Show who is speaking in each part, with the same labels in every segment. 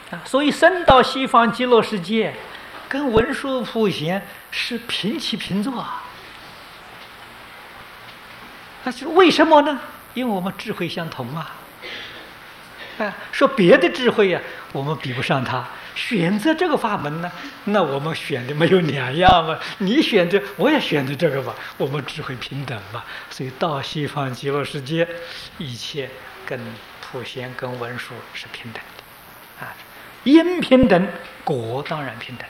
Speaker 1: 所以升到西方极乐世界，跟文殊普贤是平起平坐啊。那是为什么呢？因为我们智慧相同啊。说别的智慧啊，我们比不上他。选择这个法门呢，那我们选的没有两样嘛。你选择，我也选择这个吧，我们智慧平等嘛。所以到西方极乐世界，一切跟普贤跟文殊是平等的啊。因平等，果当然平等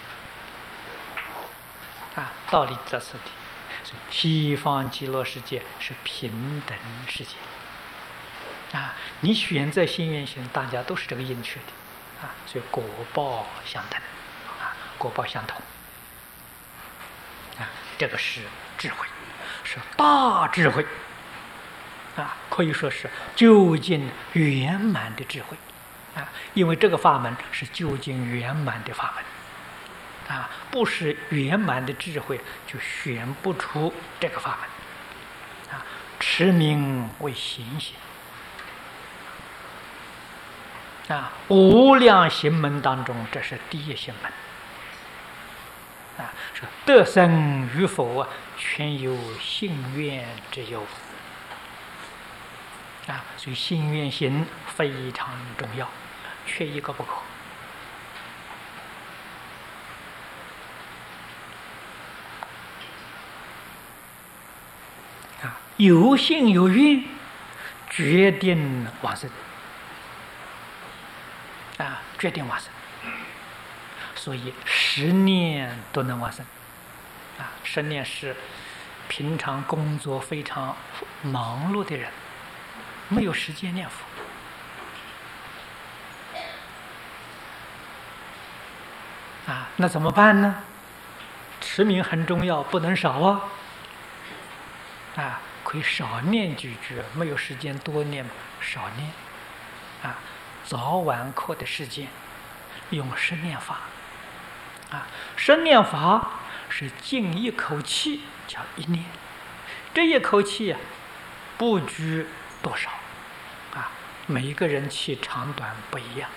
Speaker 1: 啊。道理在此地。所以西方极乐世界是平等世界啊。你选择心愿行，大家都是这个因缺的。所以果报相等果报相同这个是智慧，是大智慧可以说是究竟圆满的智慧因为这个法门是究竟圆满的法门不是圆满的智慧就选不出这个法门持名为行显无量行门当中，这是第一行门说得生与否全由信愿之由所以信愿行非常重要，缺一个不可有信有愿，决定往生决定往生，所以10念都能往生10念是平常工作非常忙碌的人没有时间念佛那怎么办呢？持名很重要，不能少可以少念几句，没有时间多念少念早晚课的时间用10念法10念法是静一口气叫1念，这一口气不拘多少每一个人气长短不一样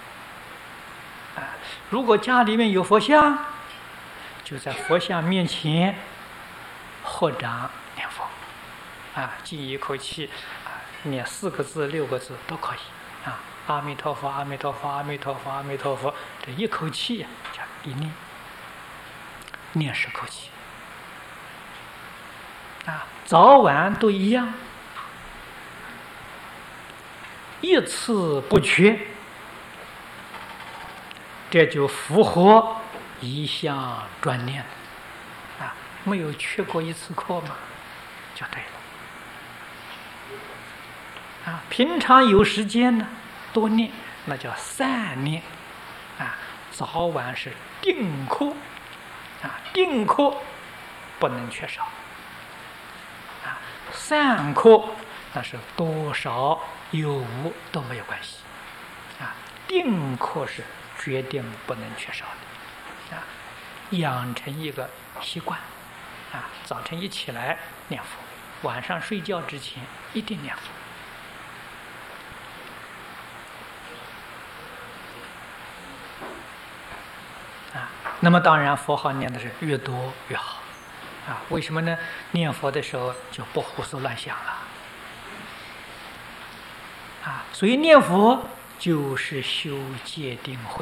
Speaker 1: 如果家里面有佛像，就在佛像面前合掌念佛静一口气念4个字6个字都可以阿弥陀佛，阿弥陀佛，阿弥陀佛，阿弥陀佛，这一口气叫1念，念10口气早晚都一样，一次不缺，这就符合一向专念没有缺过一次课嘛，就对了平常有时间呢多念，那叫散念早晚是定课定课不能缺少散课那是多少有无都没有关系定课是决定不能缺少的养成一个习惯早晨一起来念佛，晚上睡觉之前一定念佛那么当然佛号念的是越多越好为什么呢？念佛的时候就不胡思乱想了所以念佛就是修戒定慧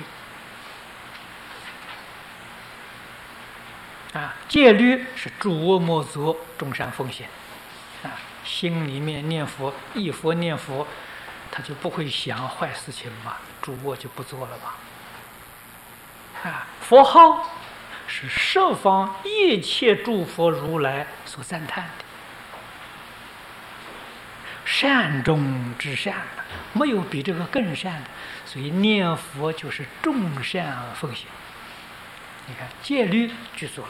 Speaker 1: 戒律是诸恶莫作，众善奉行心里面念佛，忆佛念佛，他就不会想坏事情嘛，诸恶就不做了嘛佛号是十方一切诸佛如来所赞叹的，善中之善，没有比这个更善的，所以念佛就是众善奉行。你看戒律具足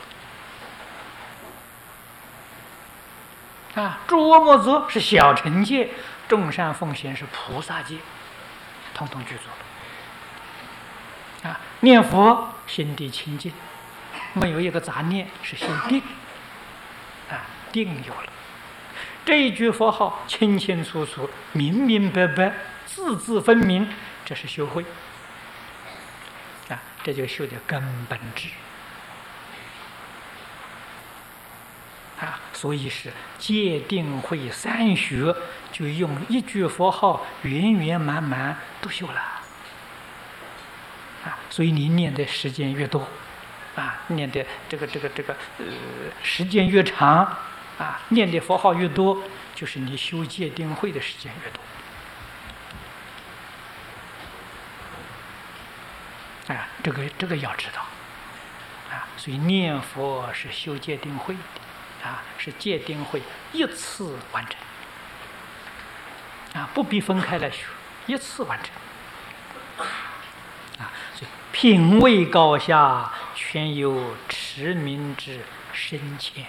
Speaker 1: 了诸恶莫作是小乘戒，众善奉行是菩萨戒，统统具足了念佛心地清净，没有一个杂念，是心定定有了这一句佛号，清清楚楚明明白白字字分明，这是修慧这就修的根本智所以是戒定慧三学，就用一句佛号圆圆满满都修了所以你念的时间越多念的这个时间越长念的佛号越多，就是你修戒定慧的时间越多这个要知道所以念佛是修戒定慧的是戒定慧一次完成不必分开来学，一次完成所以品位高下，全由持名之深浅。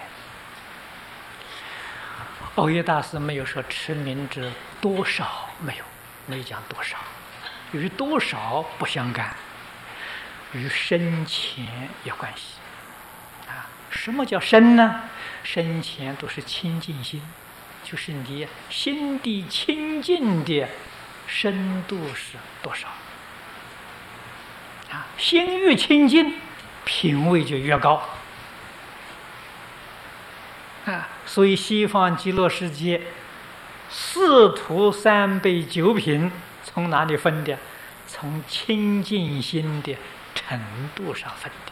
Speaker 1: 藕益大师没有说持名之多少，没有讲多少，与多少不相干，与深浅有关系什么叫深呢？深浅都是清净心，就是你心地清净的深度是多少心越清净，品位就越高所以西方极乐世界四土三辈九品从哪里分的？从清净心的程度上分的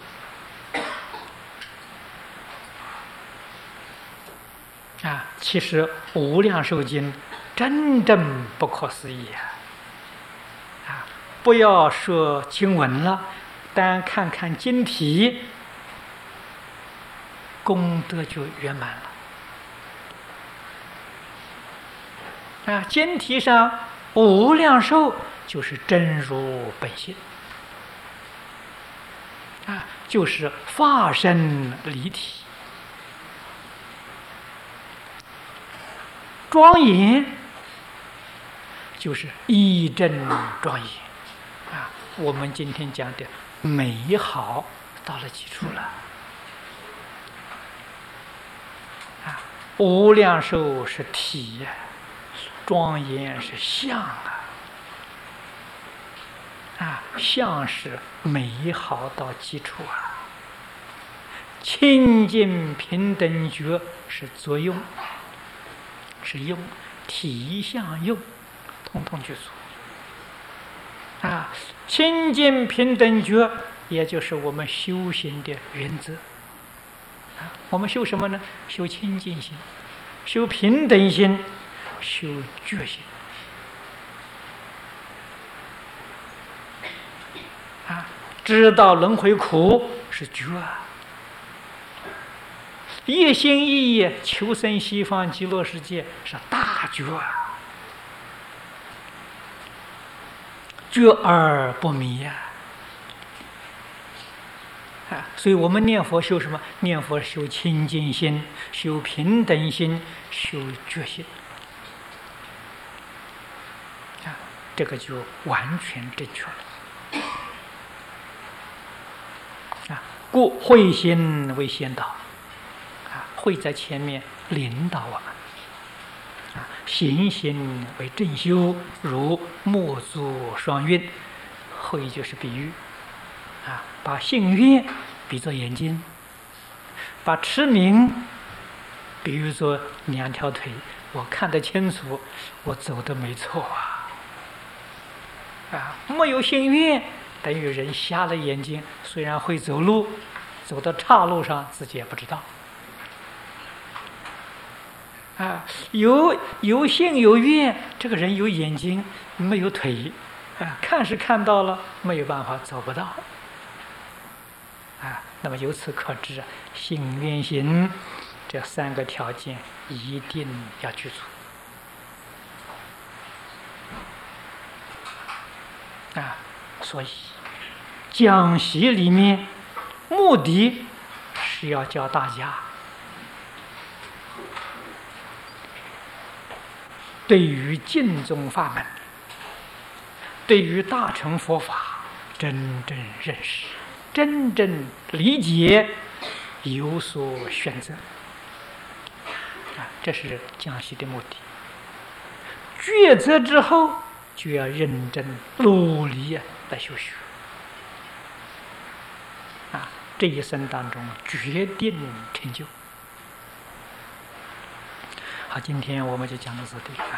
Speaker 1: 其实《无量寿经》真正不可思议不要说经文了，单看看经题，功德就圆满了经题上无量寿就是真如本性就是化身离体。庄严就是义正庄严我们今天讲的美好到了基础了无量寿是体庄严是相相是美好到基础清净平等觉是作用，是用，体相用统统具足清净平等觉也就是我们修行的原则我们修什么呢？修清净心，修平等心，修觉心知道轮回苦是觉一心一意求生西方极乐世界是大觉觉而不迷所以我们念佛修什么？念佛修清净心，修平等心，修觉心这个就完全正确了故慧心为先导慧在前面领导我们行心为正修，如木足双运。慧就是比喻把信愿比作眼睛，把持名比喻作两条腿，我看得清楚，我走得没错没有信愿等于人瞎了眼睛，虽然会走路，走到岔路上自己也不知道有信有愿，这个人有眼睛没有腿看是看到了，没有办法走不到那么由此可知信愿行这三个条件一定要具足所以讲习里面目的是要教大家对于净宗法门，对于大乘佛法真正认识，真正理解，有所选择这是讲习的目的。抉择之后就要认真努力来修学这一生当中决定成就。好，今天我们就讲到这里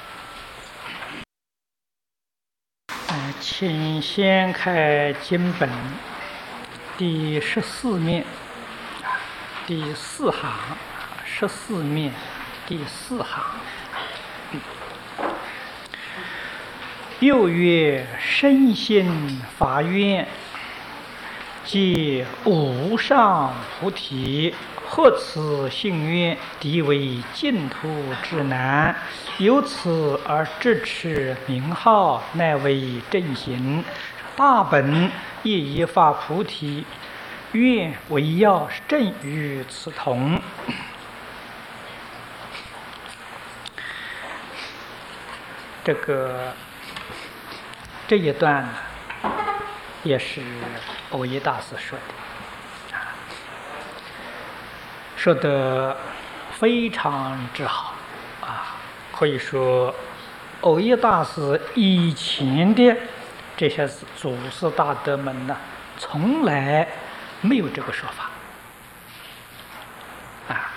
Speaker 1: 啊。请先开经本第14面，第4行，14面第4行。又曰：身心法愿，即无上菩提，何此信愿？敌为净土之难，由此而支持名号，乃为正行。大本亦以发菩提愿为要，正与此同。这一段呢，也是蕅益大师说的，说得非常之好啊！可以说，蕅益大师以前的这些祖师大德们呢，从来没有这个说法啊。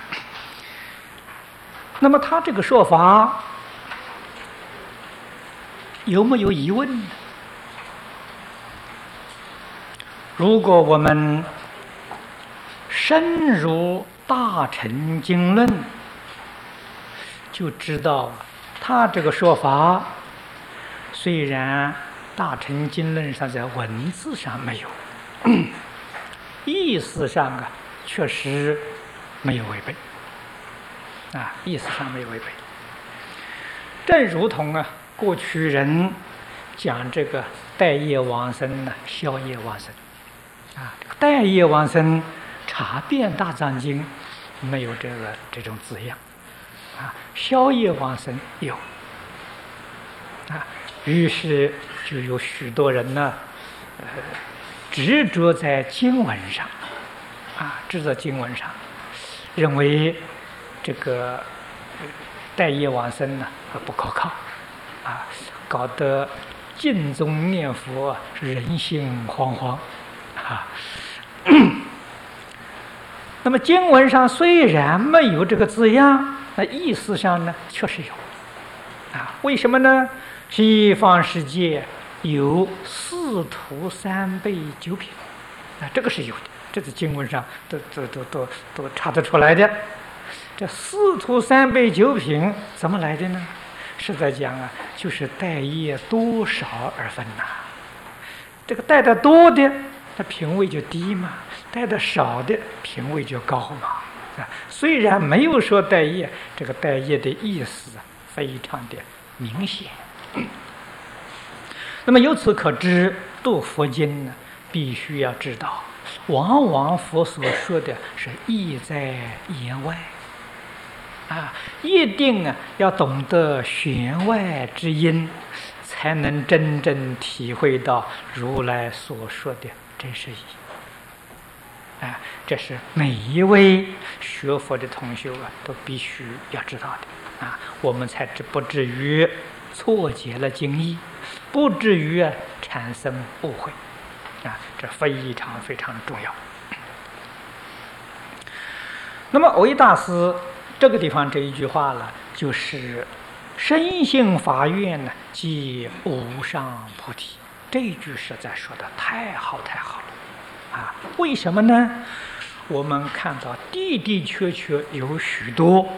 Speaker 1: 那么他这个说法有没有疑问呢？如果我们深入大乘经论，就知道他这个说法虽然大乘经论上在文字上没有，意思上啊确实没有违背啊，意思上没有违背。正如同啊过去人讲这个待业往生呢，消业往生啊，待业往生查遍大藏经没有这种字样啊，消业往生有啊，于是就有许多人呢，执着在经文上啊，执着经文上，认为这个待业往生呢不可靠啊，搞得敬宗念佛人心惶惶啊。那么经文上虽然没有这个字样，那意思上呢确实有啊。为什么呢？西方世界有四徒三辈九品啊，这个是有的，这是经文上都查得出来的。这四徒三辈九品怎么来的呢？实在讲啊，就是待业多少而分呐。这个待得多的，他品位就低嘛；待得少的，品位就高嘛。啊，虽然没有说待业，这个待业的意思非常的明显。那么由此可知，读佛经呢，必须要知道，往往佛所说的是意在言外。啊，一定啊要懂得弦外之音，才能真正体会到如来所说的真实意义。啊，这是每一位学佛的同学啊都必须要知道的啊，我们才不至于错解了经义，不至于产生误会啊，这非常非常重要。那么蕅益大师这个地方这一句话了，就是身心法愿呢，即无上菩提。这一句实在说的太好太好了啊！为什么呢？我们看到的的确确有许多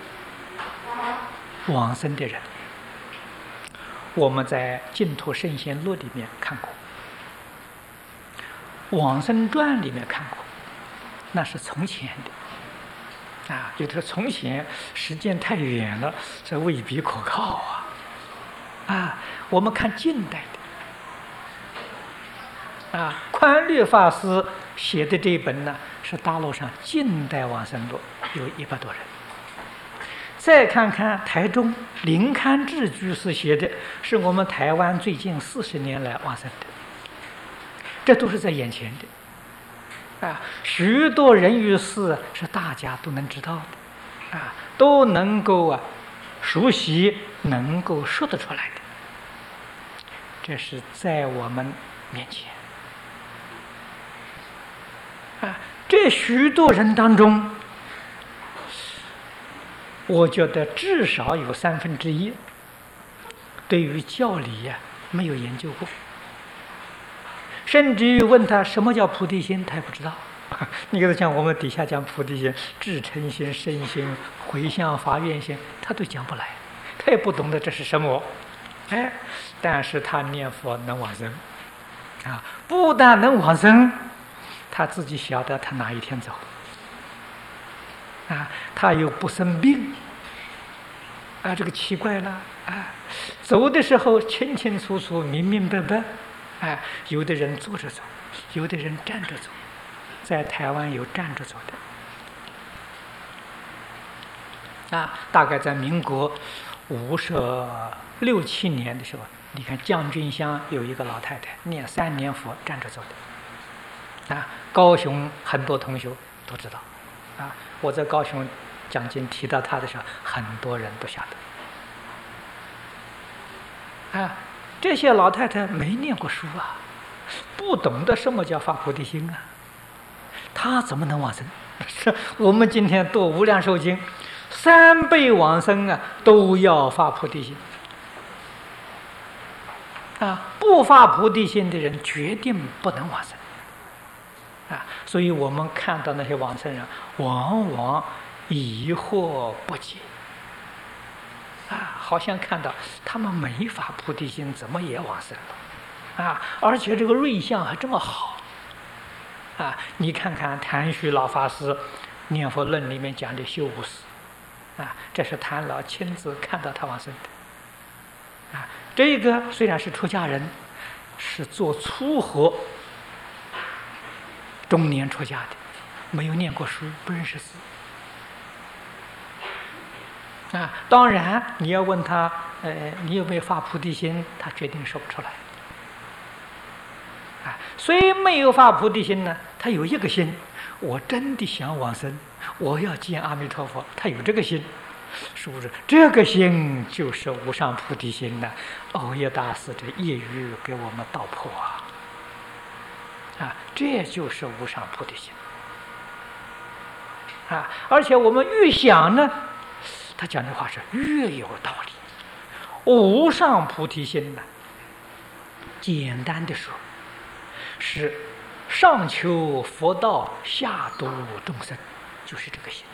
Speaker 1: 往生的人，我们在《净土圣贤录》里面看过，《往生传》里面看过，那是从前的。啊，有的从前时间太远了，这未必可靠啊！啊，我们看近代的，啊，宽律法师写的这本呢，是大陆上近代往生录，有100多人。再看看台中林堪志居士写的，是我们台湾最近40年来往生的，这都是在眼前的。啊，许多人与事是大家都能知道的，啊，都能够熟悉，能够说得出来的。这是在我们面前， 啊，这许多人当中，我觉得至少有1/3对于教理呀没有研究过，甚至于问他什么叫菩提心，他也不知道。你给他讲我们底下讲菩提心、至诚心、身心、回向发愿心，他都讲不来，他也不懂得这是什么。哎，但是他念佛能往生啊，不但能往生，他自己晓得他哪一天走啊，他又不生病啊，这个奇怪了啊，走的时候清清楚楚、明明白白，哎，有的人坐着走，有的人站着走，在台湾有站着走的啊，大概在民国56、7年的时候，你看将军乡有一个老太太念3年佛站着走的啊，高雄很多同学都知道啊，我在高雄讲经提到她的时候，很多人都晓得啊，这些老太太没念过书啊，不懂得什么叫发菩提心啊，她怎么能往生？我们今天读无量寿经，3辈往生啊，都要发菩提心啊！不发菩提心的人，决定不能往生啊！所以我们看到那些往生人，往往疑惑不解啊，好像看到他们没发菩提心，怎么也往生了啊？而且这个瑞相还这么好啊！你看看谭虚老法师念佛论里面讲的修无事啊，这是谭老亲自看到他往生的啊。这个虽然是出家人，是做粗活，中年出家的，没有念过书，不认识字啊。当然你要问他你有没有发菩提心，他决定说不出来啊。虽没有发菩提心呢，他有一个心，我真的想往生，我要见阿弥陀佛，他有这个心，是不是？这个心就是无上菩提心呢？藕益大师这业余给我们道破啊，这就是无上菩提心啊！而且我们越想呢，他讲的话是越有道理。无上菩提心呢，简单的说，是上求佛道，下度众生，就是这个心。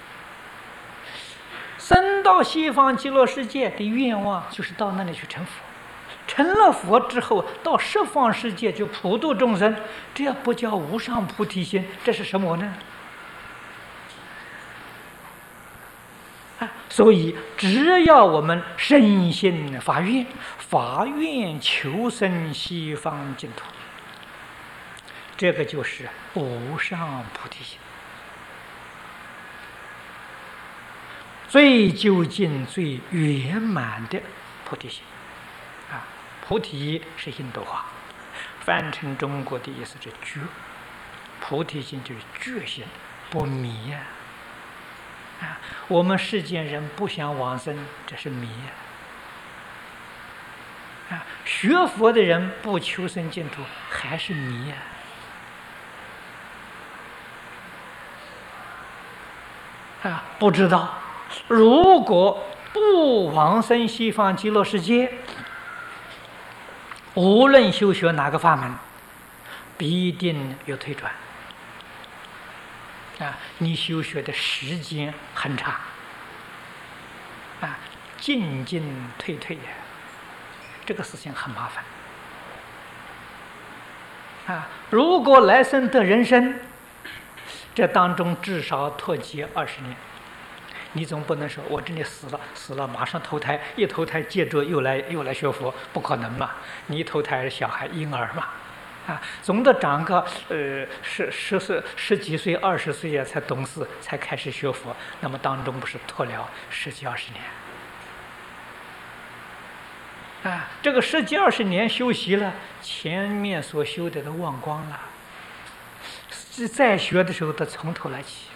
Speaker 1: 生到西方极乐世界的愿望，就是到那里去成佛。成了佛之后，到十方世界就普度众生，这不叫无上菩提心，这是什么呢？所以只要我们深信发愿，发愿求生西方净土，这个就是无上菩提心，最究竟、最圆满的菩提心啊！菩提是印度话，翻成中国的意思是觉，菩提心就是觉心，不迷啊！我们世间人不想往生，这是迷啊！学佛的人不求生净土，还是迷啊！不知道，如果不往生西方极乐世界，无论修学哪个法门，必定有退转啊！你修学的时间很长啊，进进退退呀，这个事情很麻烦啊！如果来生得人生，这当中至少脱节20年，你总不能说我这里死了马上投胎，一投胎接着又来学佛，不可能嘛！你一投胎是小孩婴儿嘛，啊，总得长个十几岁、20岁呀才懂事，才开始学佛，那么当中不是拖了10几20年？啊，这个10几20年修习了，前面所修的都忘光了，再学的时候得从头来起。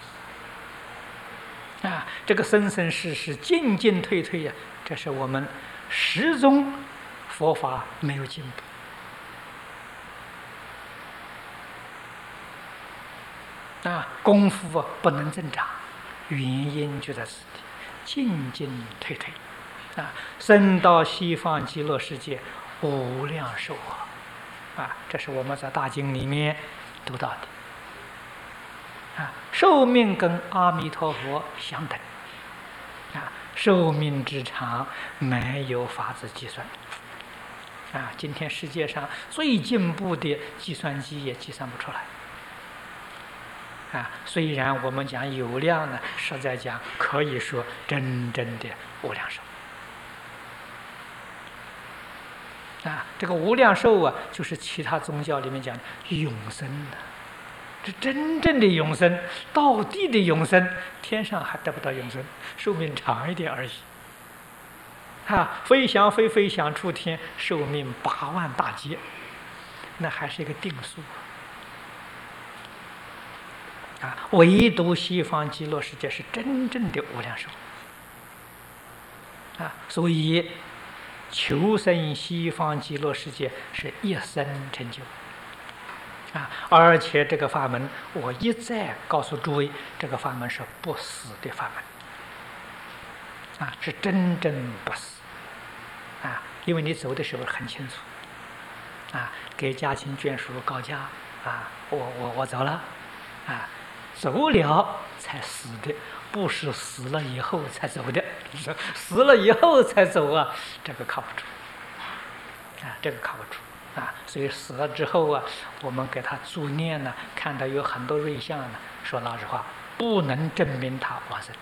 Speaker 1: 啊，这个生生世世进进退退呀，这是我们始终佛法没有进步功夫不能增长，原因就在此地，进进退退，升到西方极乐世界无量寿这是我们在大经里面读到的寿命跟阿弥陀佛相等寿命之长没有法子计算今天世界上最进步的计算机也计算不出来虽然我们讲有量呢，实在讲可以说真正的无量寿这个无量寿就是其他宗教里面讲的永生的，这真正的永生，到底的永生，天上还得不到永生，寿命长一点而已飞翔飞翔出天，寿命8万大劫，那还是一个定数唯独西方极乐世界是真正的无量寿所以求生西方极乐世界是一生成就而且这个法门我一再告诉诸位，这个法门是不死的法门是真正不死因为你走的时候很清楚给家亲眷属告假我走了走了才死的，不是死了以后才走的。死了以后才走这个靠不住这个靠不住所以死了之后我们给他助念呢，看到有很多瑞相呢，说老实话不能证明他往生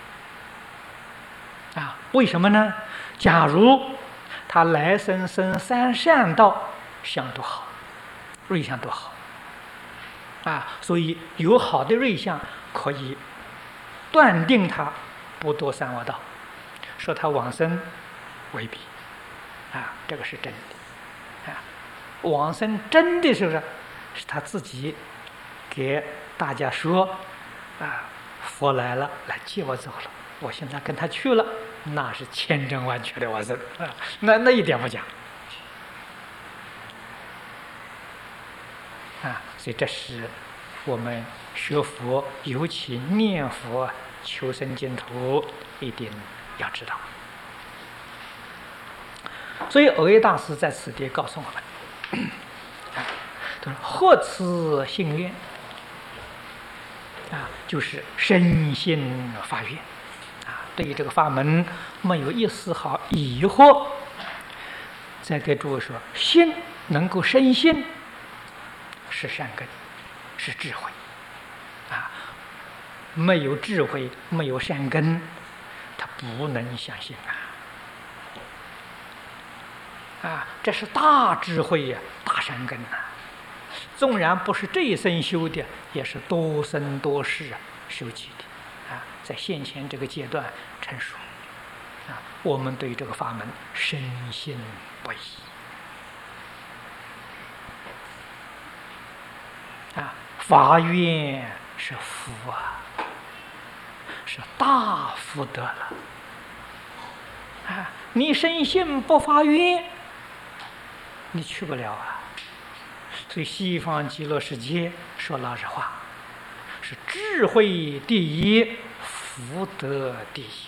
Speaker 1: 为什么呢？假如他来生生三善道，相都好，瑞相都好所以有好的瑞相可以断定他不堕三恶道，说他往生未必这个是真的往生真的是不是？是他自己给大家说佛来了，来接我走了，我现在跟他去了，那是千真万确的往生那一点不假所以这是我们学佛，尤其念佛求生净土，一定要知道。所以藕益大师在此地告诉我们何此信愿就是深信发愿对于这个法门没有一丝毫疑惑。再给诸位说，心能够生信是善根，是智慧没有智慧，没有善根，他不能相信这是大智慧大善根纵然不是这一生修的，也是多生多世修集的在现前这个阶段成熟我们对这个法门深信不疑发愿是福是大福德了你深信不发愿，你去不了所以西方极乐世界说老实话，是智慧第一，福德第一，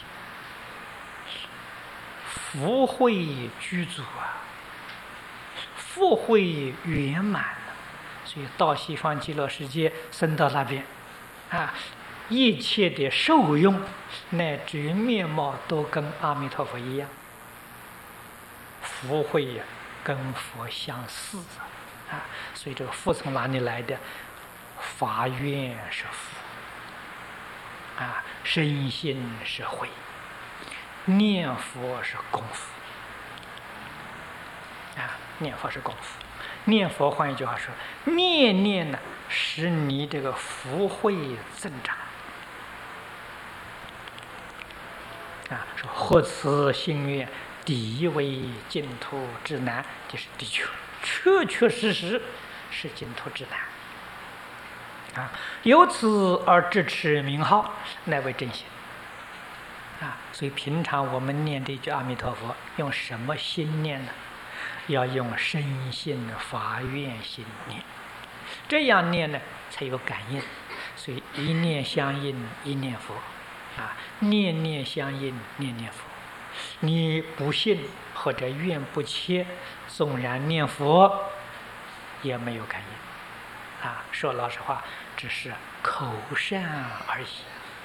Speaker 1: 福慧具足福慧圆满所以到西方极乐世界升到那边一切的受用乃至于面貌都跟阿弥陀佛一样，福慧跟佛相似所以这个福从哪里来的？发愿是福深信是慧，念佛是功夫念佛是功夫。念佛换一句话说，念念呢使你这个福慧增长说何此心愿，第一为净土之难，就是的确确实是净土之难由此而支持名号，乃为真心所以平常我们念这句阿弥陀佛，用什么心念呢？要用深信发愿心念，这样念呢才有感应。 所以一念相应，一念佛，念念相应，念念佛。你不信或者愿不切，纵然念佛也没有感应。说老实话，只是口善而已。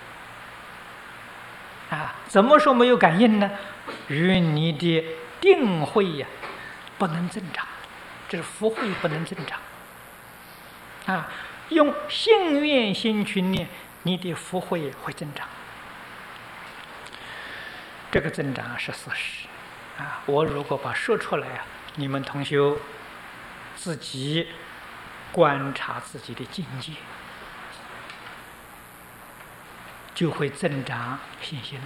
Speaker 1: 怎么说没有感应呢？与你的定慧不能增长，这是福慧不能增长。用信愿心去念，你的福慧会增长。这个增长是事实。我如果把说出来你们同修自己观察自己的境界，就会增长信心。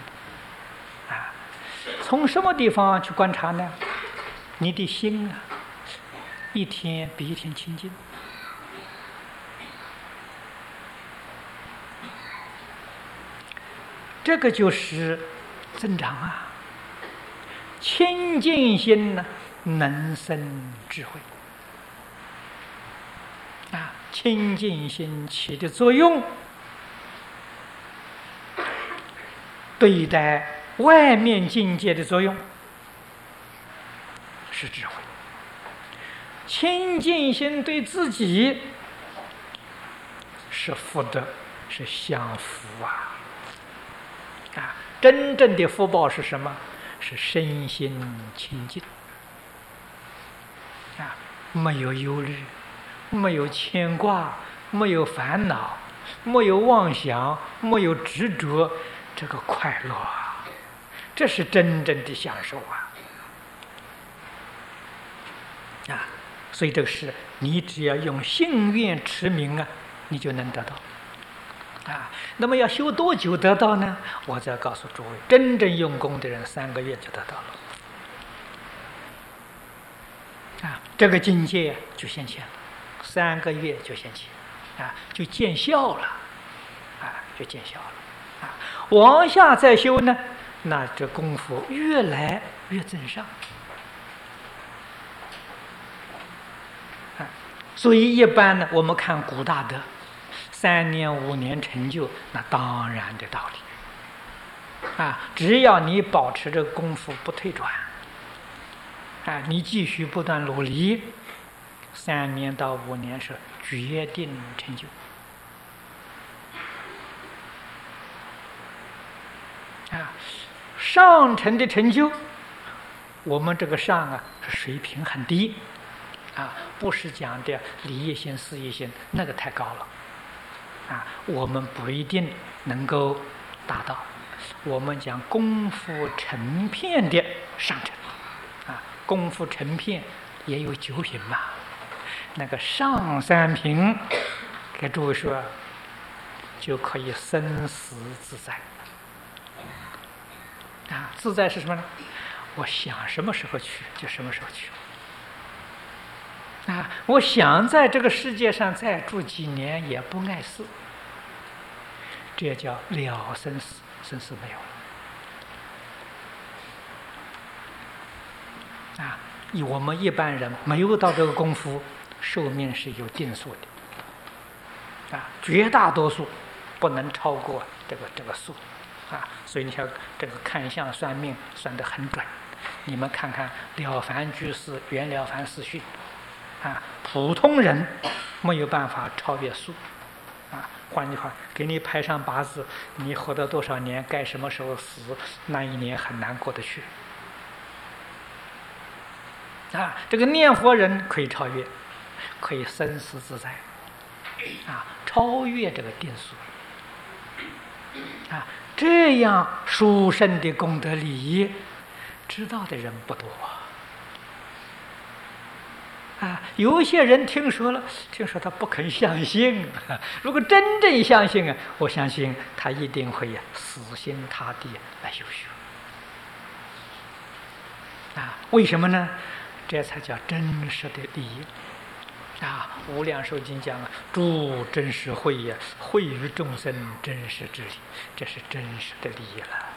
Speaker 1: 从什么地方去观察呢？你的心一天比一天清净。这个就是增长清净心能生智慧。清净心起的作用，对待外面境界的作用是智慧。清净心对自己是福德，是享福真正的福报是什么？是身心清净没有忧虑，没有牵挂，没有烦恼，没有妄想，没有执着，这个快乐这是真正的享受所以这个是你只要用信愿持名你就能得到那么要修多久得到呢？我再告诉诸位，真正用功的人3个月就得到了这个境界就现前了，3个月就现前就见效了就见效了往下再修呢，那这功夫越来越增上所以一般呢，我们看古大德3年5年成就，那当然的道理只要你保持这个功夫不退转你继续不断努力，3年到5年是决定成就上乘的成就，我们这个上是水平很低不是讲的理业心事业心，那个太高了我们不一定能够达到。我们讲功夫成片的上乘功夫成片也有9品嘛，那个上3品给诸位说就可以生死自在自在是什么呢？我想什么时候去就什么时候去我想在这个世界上再住几年也不碍事，这叫了生死，生死没有了我们一般人没有到这个功夫，寿命是有定数的绝大多数不能超过这个数所以你想这个看相算命算得很准。你们看看了凡居士袁了凡四训普通人没有办法超越数换句话，给你排上八字，你活到多少年，该什么时候死，那一年很难过得去这个念佛人可以超越，可以生死自在超越这个定数这样殊胜的功德利益，知道的人不多有些人听说他不肯相信如果真正相信我相信他一定会死心塌地来修学为什么呢？这才叫真实的利益无量寿经讲诸真实慧慧于众生真实之理，这是真实的利益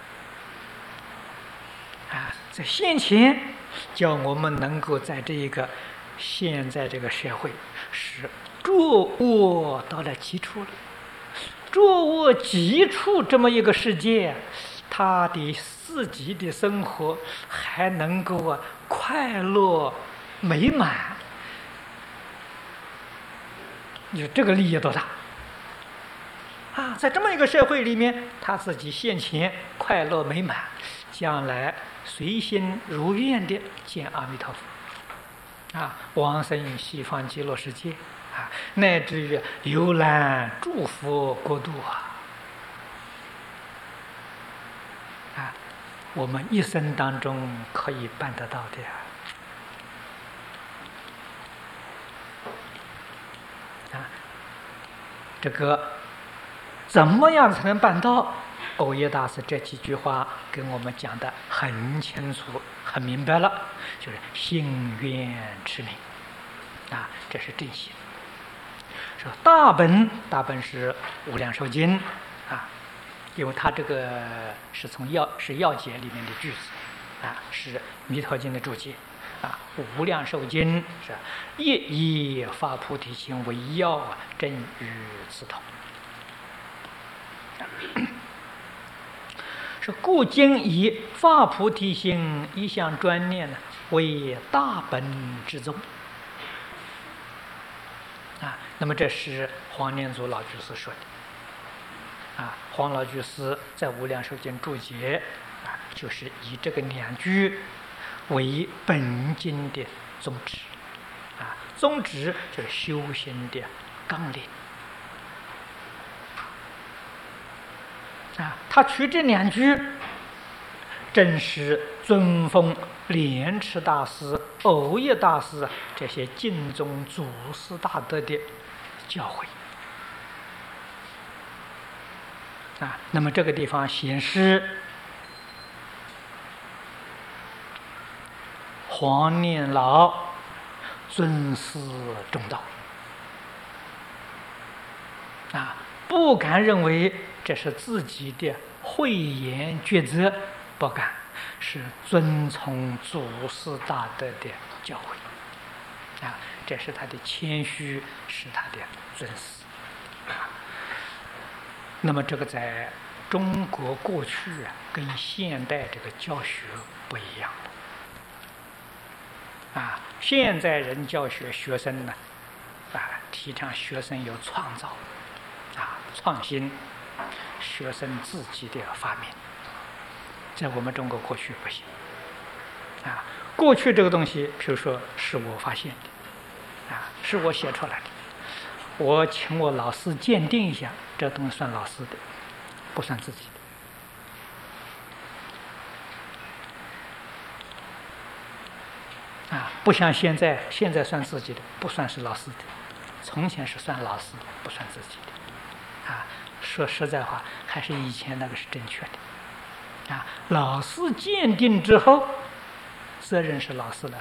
Speaker 1: 了在现前叫我们能够在这一个现在这个社会是着握到了基础了， 着我极处这么一个世界，他的自己的生活还能够快乐美满，你说这个利益多大啊！在这么一个社会里面，他自己现前快乐美满，将来随心如愿的见阿弥陀佛啊，往生西方极乐世界啊，乃至于游览诸佛国度啊，我们一生当中可以办得到的啊。这个怎么样才能办到？藕益大师这几句话跟我们讲的很清楚、很明白了，就是心愿持名啊，这是正心。说大本是无量寿经啊，因为它这个是从要解里面的句子啊，是弥陀经的注解啊。无量寿经是一以发菩提心为要啊，正与此同。是故今以发菩提心一项专念呢，为大本之宗啊。那么这是黄念祖老居士说的啊。黄老居士在《无量寿经》注解啊，就是以这个两句为本经的宗旨啊。宗旨就是修行的纲领啊。他取这两句，正是尊奉莲池大师、藕益大师这些经中祖师大德的教诲啊。那么这个地方显示黄念老尊师重道啊，不敢认为这是自己的慧眼抉择，不敢，是遵从祖师大德的教诲啊，这是他的谦虚，是他的尊师啊。那么这个在中国过去跟现代这个教学不一样啊。现在人教学学生呢提倡学生有创造创新，学生自己的发明。在我们中国过去不行啊。过去这个东西，比如说是我发现的是我写出来的，我请我老师鉴定一下，这东西算老师的，不算自己的不像现在算自己的，不算是老师的，从前是算老师的，不算自己的说实在话，还是以前那个是正确的老师鉴定之后，责任是老师来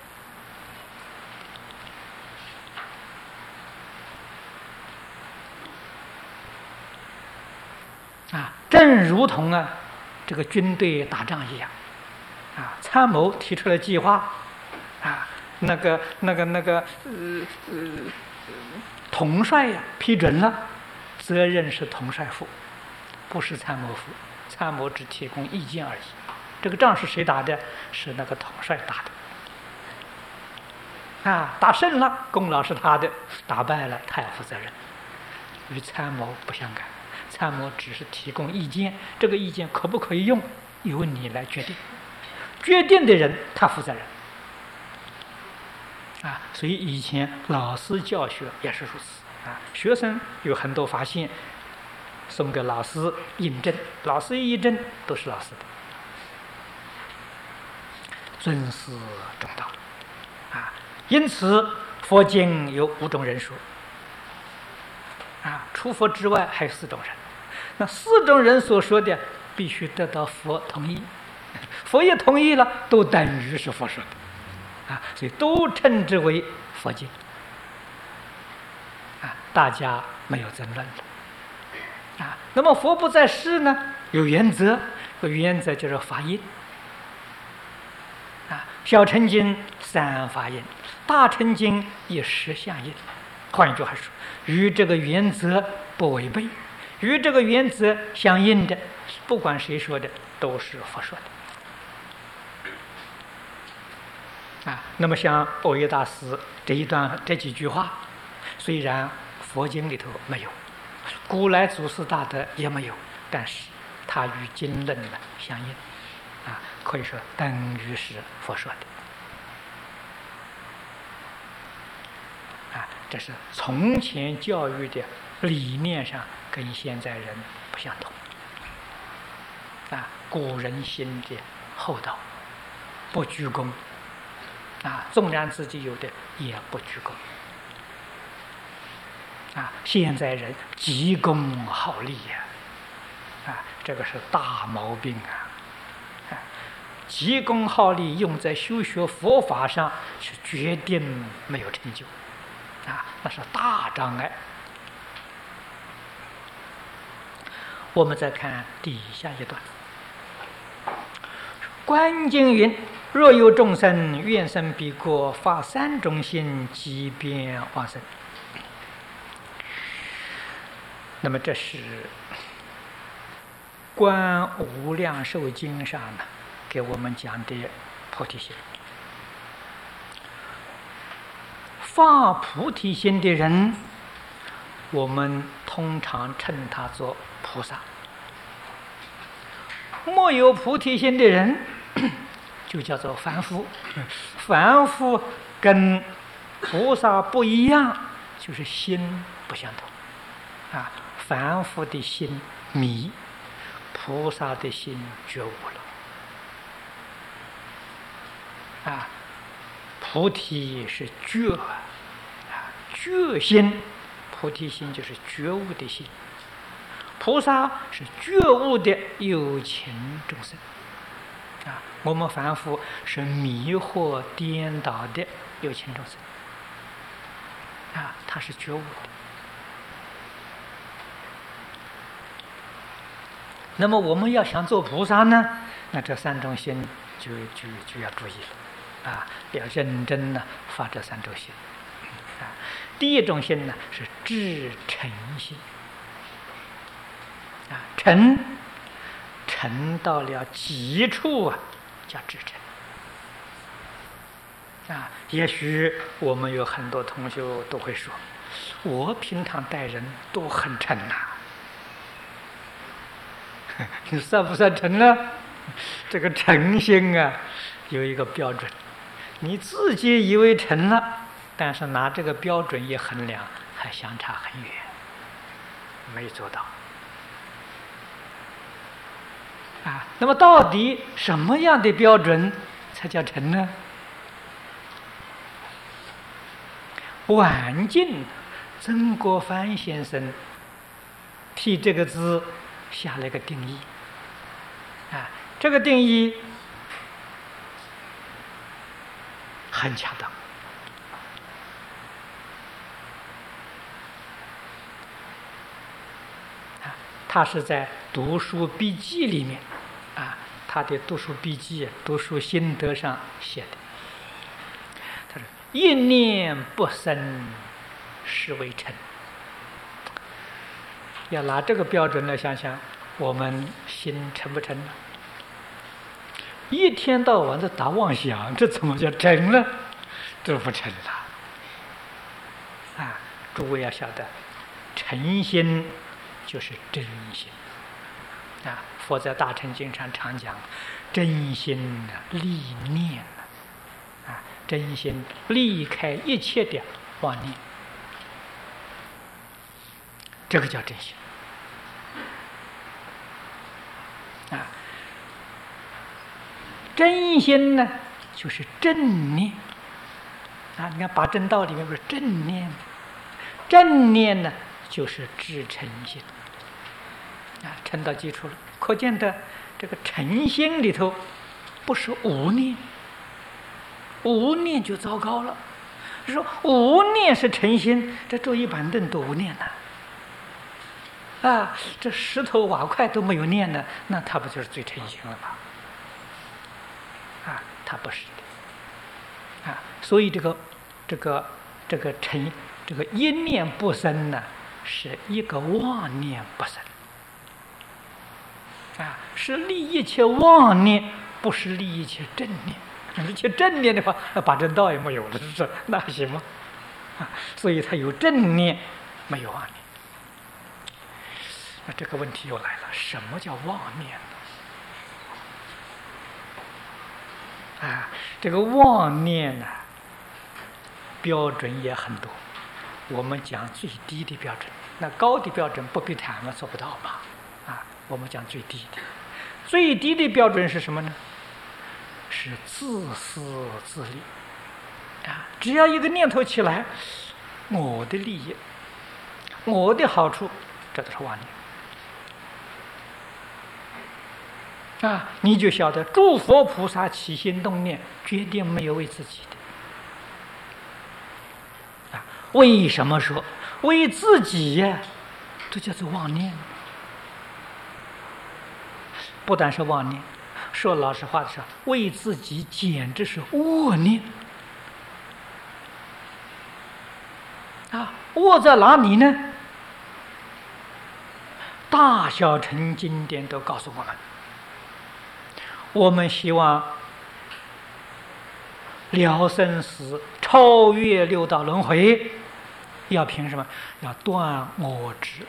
Speaker 1: 负正如同这个军队打仗一样参谋提出了计划那个统帅批准了，责任是统帅负，不是参谋负，参谋只提供意见而已。这个仗是谁打的？是那个统帅打的打胜了功劳是他的，打败了他要负责任，与参谋不相干。参谋只是提供意见，这个意见可不可以用，由你来决定，决定的人他负责任所以以前老师教学也是如此学生有很多发现，送给老师印证，老师一印证都是老师的，尊师重道因此佛经有5种人说除佛之外还有4种人，那4种人所说的必须得到佛同意，佛也同意了，都等于是佛说的所以都称之为佛经大家没有争论了那么佛不在世呢，有原则，有原则就是法印小乘经3法印，大乘经以10相印。换一句话说，与这个原则不违背， 与这个原则相应的，不管谁说的，都是佛说的。那么像欧耶大师这几句话，虽然佛经里头没有，古来祖师大德也没有，但是它与经论呢相应，可以说等于是佛说的。这是从前教育的理念上跟现在人不相同。古人心的厚道，不居功，纵然自己有的也不居功。现在人急功好利呀，这个是大毛病啊！急功好利用在修学佛法上是决定没有成就，那是大障碍。我们再看底下一段，观经云：若有众生愿生彼国，发三种心，即便往生。那么这是观无量寿经上呢给我们讲的菩提心。发菩提心的人，我们通常称他做菩萨；没有菩提心的人，就叫做凡夫。凡夫跟菩萨不一样，就是心不相同。凡夫的心迷，菩萨的心觉悟了。菩提是觉，觉心，菩提心就是觉悟的心。菩萨是觉悟的有情众生。我们凡夫是迷惑颠倒的有情众生。他是觉悟的。那么我们要想做菩萨呢，那这三种心就要注意了，要认真的发这三种心。第一种心呢是至诚心，诚到了极处叫至诚。也许我们有很多同学都会说，我平常待人都很诚你算不算诚呢？这个诚心有一个标准，你自己以为诚了，但是拿这个标准一衡量，还相差很远，没做到。那么到底什么样的标准才叫诚呢？晚近曾国藩先生替这个字下了一个定义，这个定义很恰当。他是在读书笔记里面，他的读书笔记、读书心得上写的。他说：“一念不生，是为诚。”要拿这个标准来想想，我们心诚不诚呢？一天到晚的打妄想，这怎么叫诚呢？这不诚了。诸位要晓得，诚心就是真心。佛在大乘经上常讲，真心立念真心离开一切的妄念，这个叫真心。真心呢，就是正念。你看八正道里面不是正念吗？正念呢，就是至诚心。诚到基础了，可见的这个诚心里头不是无念，无念就糟糕了。就说无念是诚心，这桌椅板凳都无念了。这石头瓦块都没有念呢，那他不就是最诚心了吗？他不是的。所以这个诚，这个一念不生呢，是一个妄念不生。 是立一切妄念，不是立一切正念。一切正念的话，那八正道也没有了，是不是？那还行吗？所以他有正念，没有妄念。那这个问题又来了，什么叫妄念呢？这个妄念呢，标准也很多。我们讲最低的标准，那高的标准不必谈了，做不到嘛。我们讲最低的，最低的标准是什么呢？是自私自利。只要一个念头起来，我的利益，我的好处，这都是妄念。你就晓得诸佛菩萨起心动念，决定没有为自己的。为什么说为自己呀？这叫做妄念。不但是妄念，说老实话的时候，为自己简直是恶念。恶在哪里呢？大小乘经典都告诉我们，我们希望了生死，超越六道轮回，要凭什么？要断我执。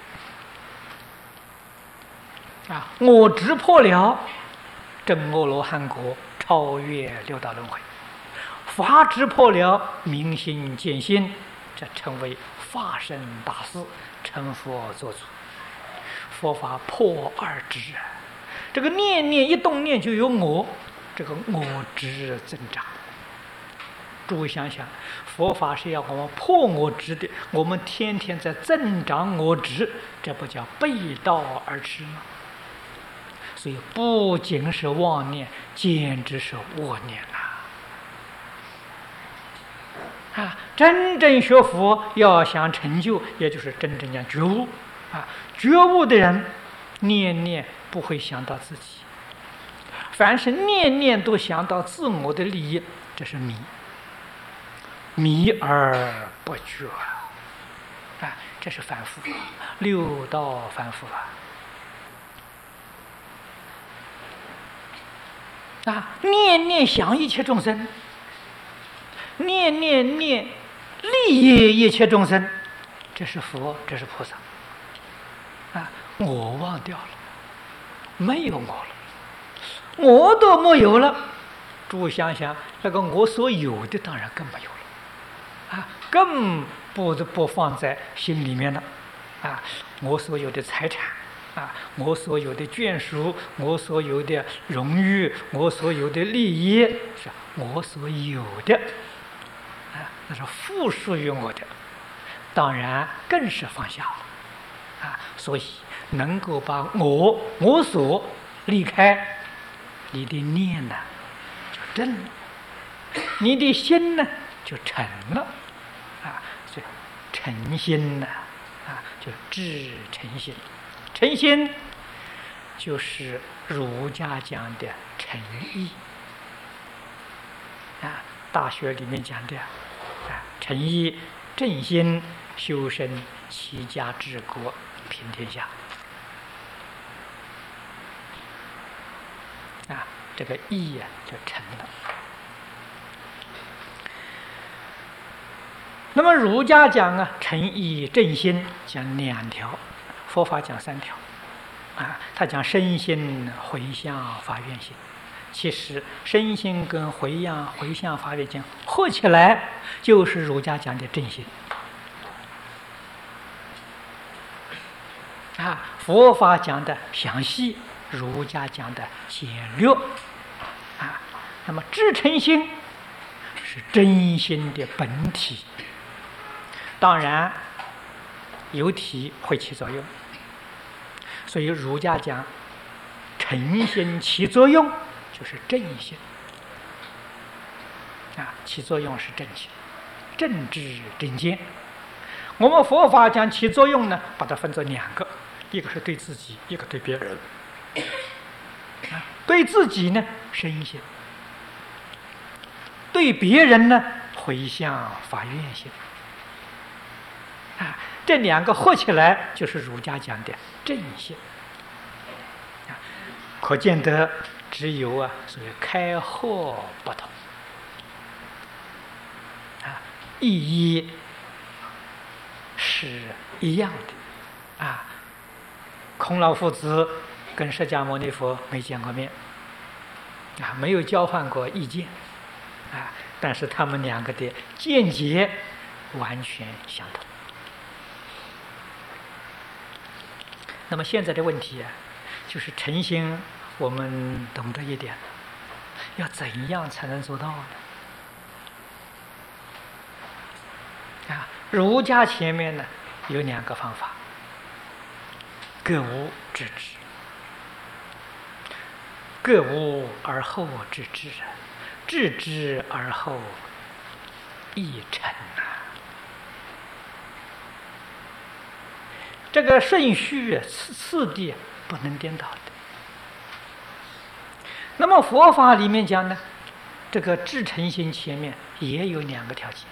Speaker 1: 我执破了，证阿罗汉果，超越六道轮回；法执破了，明心见性，这称为法身大士，成佛作主。佛法破二执，这个念念一动念就有我，这个我执增长。诸位想想，佛法是要我们破我执的，我们天天在增长我执，这不叫背道而驰吗？所以不仅是妄念，简直是恶念真正学佛要想成就，也就是真正讲觉悟觉悟的人念念不会想到自己，凡是念念都想到自我的利益，这是迷，迷而不觉这是凡夫，六道凡夫念念想一切众生，念念念利益一切众生，这是佛，这是菩萨我忘掉了，没有我了，我都没有了。诸位想想，那个我所有的当然更没有了更不放在心里面了我所有的财产我所有的眷属，我所有的荣誉，我所有的利益，是我所有的那是附属于我的，当然更是放下了所以能够把我所离开，你的念呢就正了，你的心呢就诚了所以诚心呢就至诚心。诚心就是儒家讲的诚意大学里面讲的诚意，正心，修身齐家治国平天下这个义就成了。那么儒家讲诚意正心讲2条，佛法讲3条他讲身心回向法愿心。其实身心跟回向法愿心合起来就是儒家讲的正心佛法讲的详细，儒家讲的简略那么至诚心是真心的本体，当然有体会起作用，所以儒家讲诚心起作用就是正心起作用是正心，正知正见。我们佛法讲起作用呢，把它分作2个，一个是对自己，一个对别人对自己呢身心，对别人呢回向法愿心这2个合起来就是儒家讲的正心可见得只有所谓开惑不同意义是一样的孔老夫子跟释迦牟尼佛没见过面没有交换过意见但是他们两个的见解完全相同。那么现在的问题就是诚心，我们懂得一点，要怎样才能做到呢？儒家前面呢有2个方法：各无致知，各无而后致知，致知而后意诚这个顺序次第不能颠倒的。那么佛法里面讲呢，这个至诚心前面也有2个条件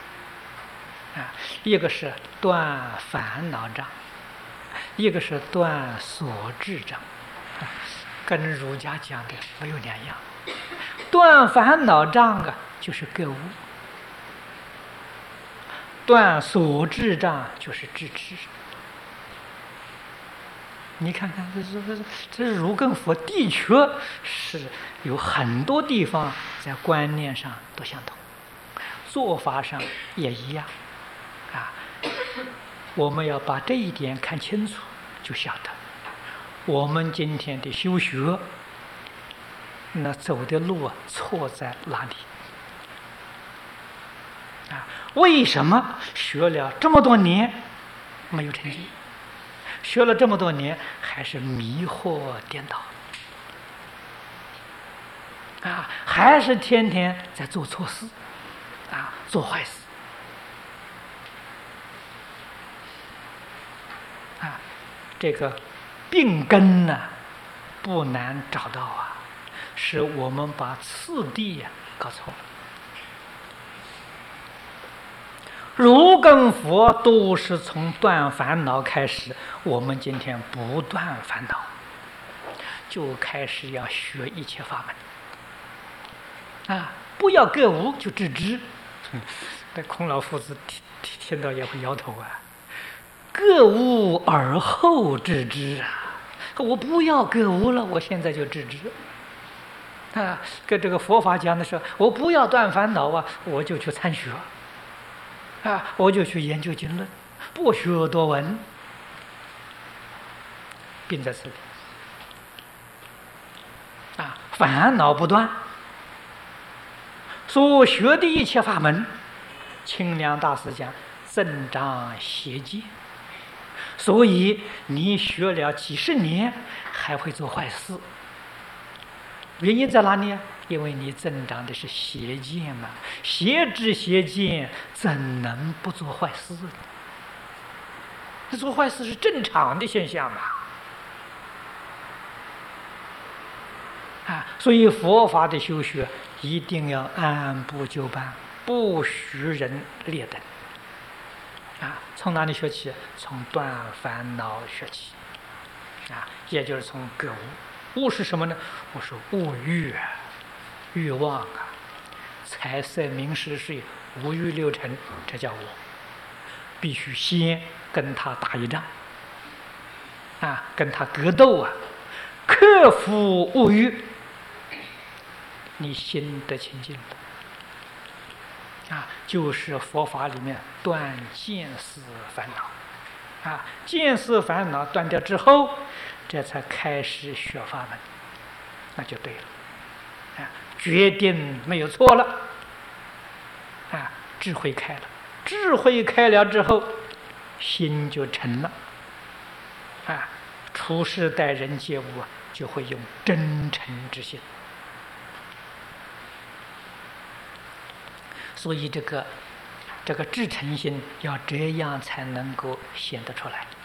Speaker 1: 一个是断烦恼障，一个是断所知障跟儒家讲的没有两样。断烦恼障就是各无，断所知障就是致知。你看看，这儒跟佛的确是有很多地方在观念上都相同，做法上也一样我们要把这一点看清楚，就晓得我们今天的修学那走的路错在哪里为什么学了这么多年没有成绩？学了这么多年还是迷惑颠倒还是天天在做错事做坏事这个病根呢不难找到是我们把次第搞错了。儒跟佛都是从断烦恼开始，我们今天不断烦恼，就开始要学一切法门不要各无就致知。那孔老夫子听到也会摇头各无而后致知我不要各无了，我现在就致知跟这个佛法讲的时候，我不要断烦恼我就去参学我就去研究经论，不学多闻，病在这里烦恼不断。所学的一切法门，清凉大师讲增长邪见，所以你学了几十年还会做坏事，原因在哪里因为你增长的是邪见嘛，邪知邪见怎能不做坏事呢？做坏事是正常的现象嘛所以佛法的修学一定要按部就班，不许人劣等从哪里学起？从断烦恼学起也就是从各无。无是什么呢？我说物欲欲望财色名食睡五欲六尘，这叫我。必须先跟他打一仗跟他格斗克服物欲，你心得清净就是佛法里面断见思烦恼见思烦恼断掉之后，这才开始学法门，那就对了决定没有错了智慧开了，智慧开了之后，心就成了处事待人接物就会用真诚之心。所以这个至诚心要这样才能够显得出来。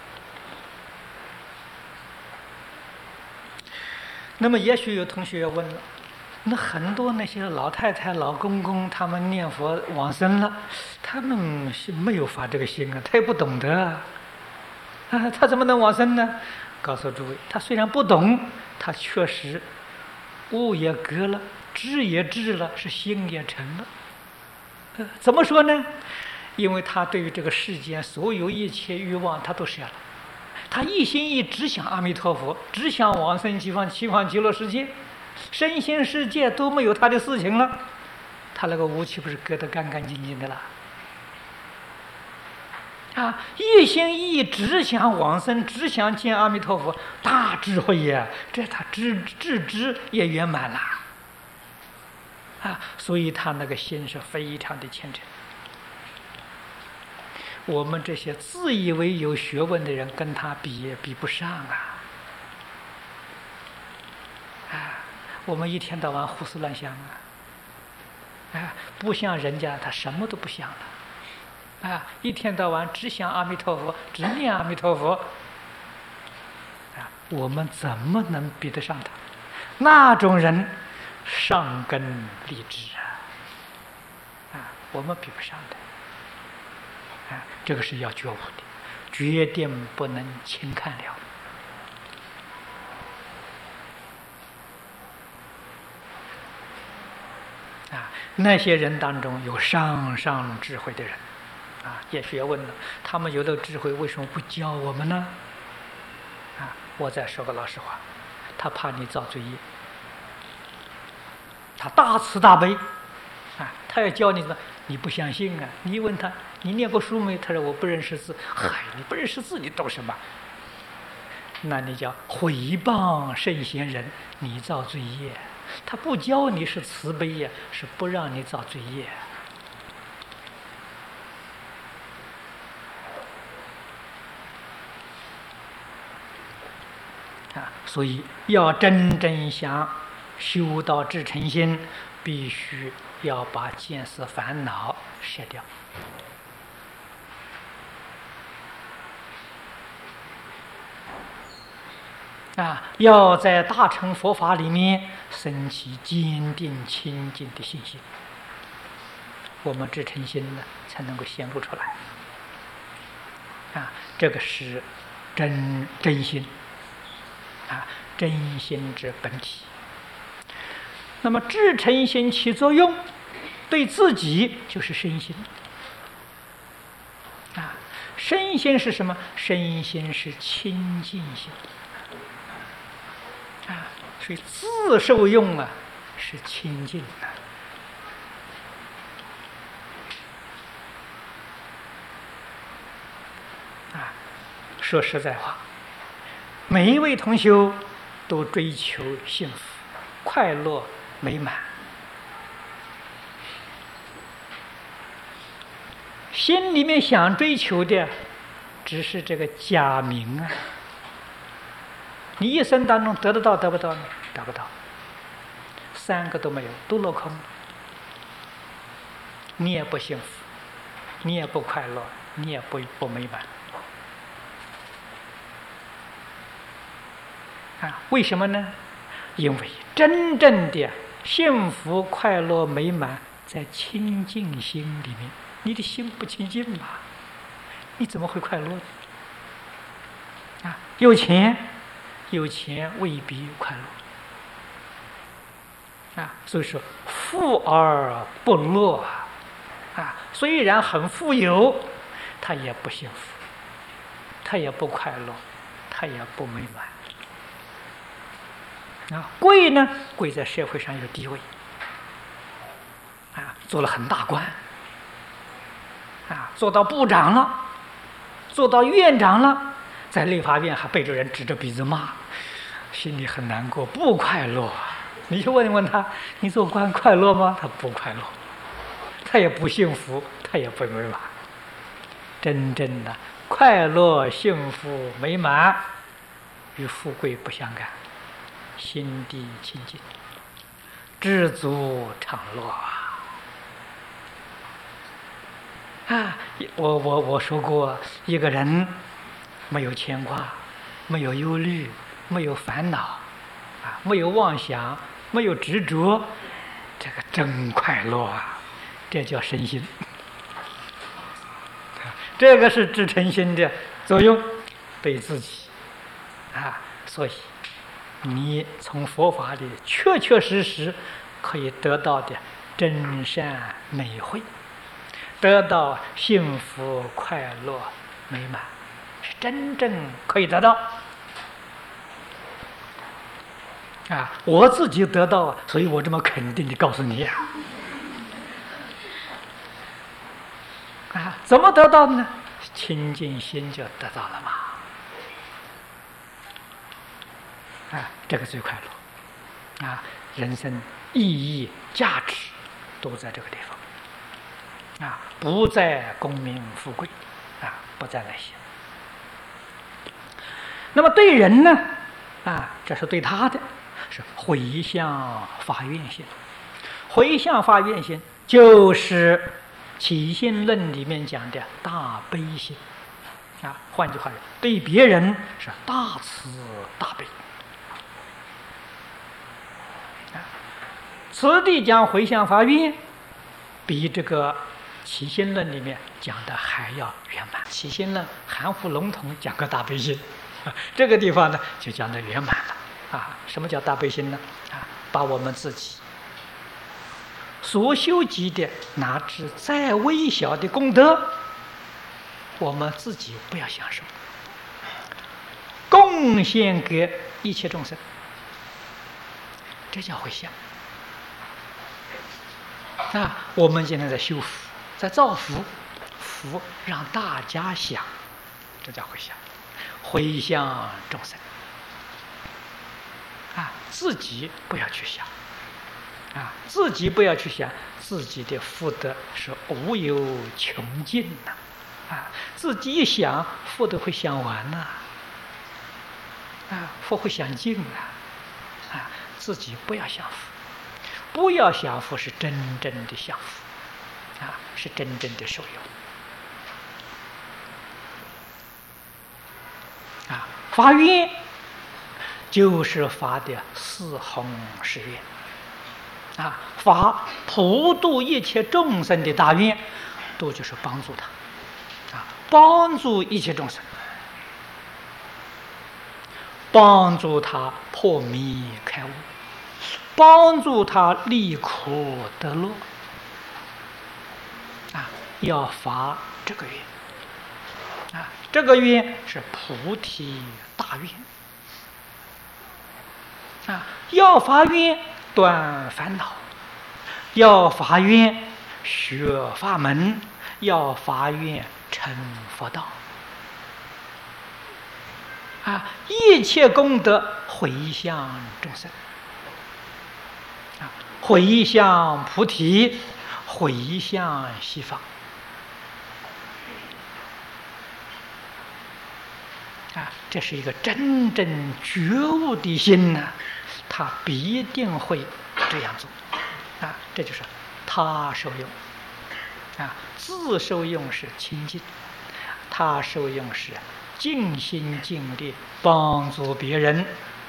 Speaker 1: 那么也许有同学要问了，那很多那些老太太老公公他们念佛往生了，他们是没有发这个心他也不懂得他怎么能往生呢？告诉诸位，他虽然不懂， 他确实悟也隔了，知也知了，是心也成了。怎么说呢？因为他对于这个世间所有一切欲望，他都舍了。他一心一只想阿弥陀佛，只想往生西方极乐世界，身心世界都没有他的事情了。他那个无期不是割得干干净净的了？一心一意只想往生，只想见阿弥陀佛，大智慧呀！这他知也圆满了所以他那个心是非常的虔诚。我们这些自以为有学问的人，跟他比也比不上我们一天到晚胡思乱想不像人家，他什么都不想了一天到晚只想阿弥陀佛，只念阿弥陀佛我们怎么能比得上他？那种人上根立志我们比不上的这个是要觉悟的，决定不能轻看了那些人当中有上智慧的人也学问了，他们有了智慧，为什么不教我们呢？我再说个老实话，他怕你造罪业，他大慈大悲他要教你的，你不相信你问他，你念过书没？他说我不认识字。你不认识字，你懂什么？那你叫毁谤圣贤人，你造罪业。他不教你是慈悲业，是不让你造罪业所以要真正想修到至诚心，必须要把见思烦恼舍掉要在大乘佛法里面升起坚定清净的信心，我们至诚心呢才能够显露出来这个是真心真心之本体。那么至诚心起作用，对自己就是身心身心是什么？身心是清净心所以自受用是清净说实在话，每一位同修都追求幸福、快乐、美满，心里面想追求的只是这个假名你一生当中得得到得不到呢？得不到，三个都没有，都落空。你也不幸福，你也不快乐，你也不美满为什么呢？因为真正的幸福、快乐、美满在清净心里面。你的心不清净嘛，你怎么会快乐呢？有钱未必快乐所以说富而不乐虽然很富有，他也不幸福，他也不快乐，他也不美满贵呢，贵在社会上有地位做了很大官做到部长了，做到院长了，在立法院还被这人指着鼻子骂，心里很难过，不快乐你就问他，你做官快乐吗？他不快乐，他也不幸福，他也不美满。真正的快乐、幸福、美满与富贵不相干，心地清净，知足常乐我说过，一个人没有牵挂，没有忧虑，没有烦恼没有妄想，没有执着，这个真快乐这叫身心这个是至诚心的作用，对自己所以你从佛法里确确实实可以得到的真善美慧，得到幸福快乐美满，是真正可以得到。我自己得到，所以我这么肯定地告诉你怎么得到呢？清净心就得到了嘛。这个最快乐人生意义价值都在这个地方不在功名富贵不在那些。那么对人呢这是对他的，是回向发愿心。回向发愿心就是起信论里面讲的大悲心换句话说，对别人是大慈大悲此地讲回向发愿，比这个起信论里面讲的还要圆满。起信论含糊笼统讲个大悲心这个地方呢就讲的圆满了什么叫大悲心呢？把我们自己所修集的乃至再微小的功德，我们自己不要享受，贡献给一切众生，这叫回向我们现在在修福，在造福，福让大家享，这叫回向。回向众生自己不要去想自己不要去想，自己的福德是无有穷尽的自己一想，福德会享完福会享尽自己不要享福，不要享福是真正的享福是真正的受用发愿就是发的四弘誓愿发普度一切众生的大愿，都就是帮助他帮助一切众生，帮助他破迷开悟，帮助他离苦得乐要发这个愿这个愿是菩提大愿要发愿断烦恼，要发愿学法门，要发愿成佛道一切功德回向众生回向菩提，回向西方这是一个真正觉悟的心他必定会这样做这就是他受用自受用是清净，他受用是尽心尽力帮助别人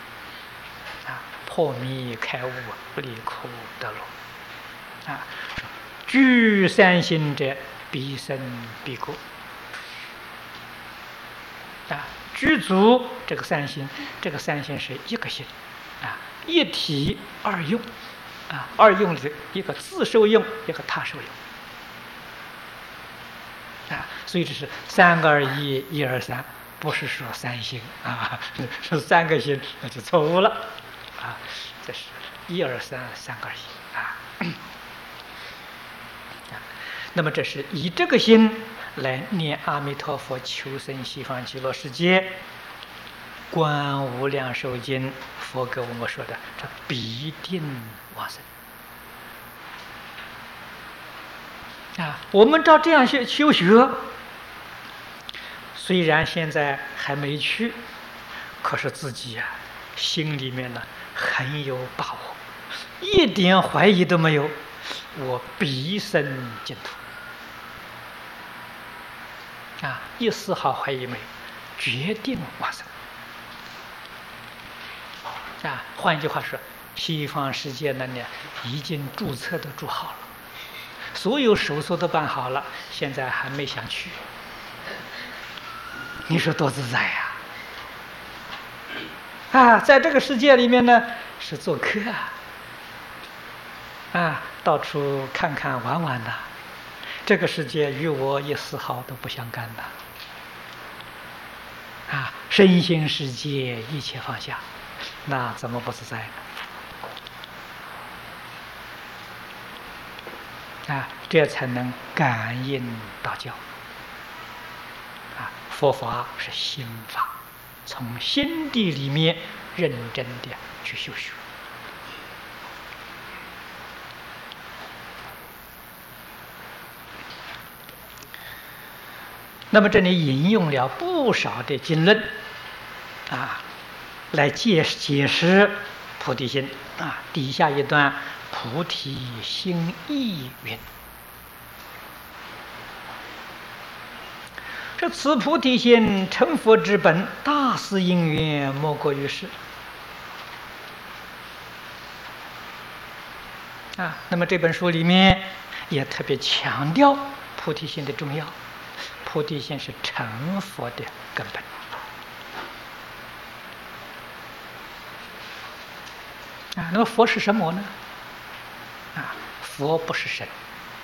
Speaker 1: 破迷开悟，离苦得乐具三心者必生必果具足这个三心，这个三心是一个心一体二用二用里一个自受用，一个他受用所以这是三个而一，一而三，不是说三心是三个心，那就错误了这是一而三，三个而一那么这是以这个心来念阿弥陀佛求生西方极乐世界。观无量寿经佛给我们说的，这必定往生我们照这样修学，虽然现在还没去，可是自己心里面呢很有把握，一点怀疑都没有，我必生净土一丝毫怀疑没有，决定往生换句话说，西方世界那里已经注册都注好了，所有手续都办好了，现在还没想去，你说多自在在这个世界里面呢是做客到处看看玩玩的，这个世界与我一丝毫都不相干的身心世界一切放下，那怎么不自在呢？这才能感应道教佛法是心法，从心地里面认真的去修学。那么这里引用了不少的经论来解释菩提心底下一段菩提心意云：这此菩提心成佛之本，大事因缘莫过于是那么这本书里面也特别强调菩提心的重要。菩提心是成佛的根本那么佛是什么呢？佛不是神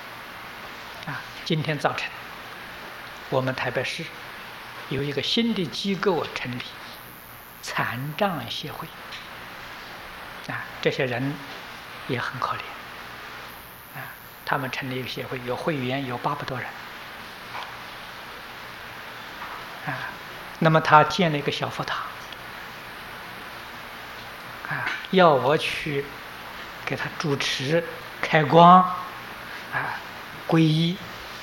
Speaker 1: 今天早晨我们台北市有一个新的机构成立，残障协会这些人也很可怜他们成立一个协会，有会员有800多人那么他建了一个小佛堂要我去给他主持开光皈依。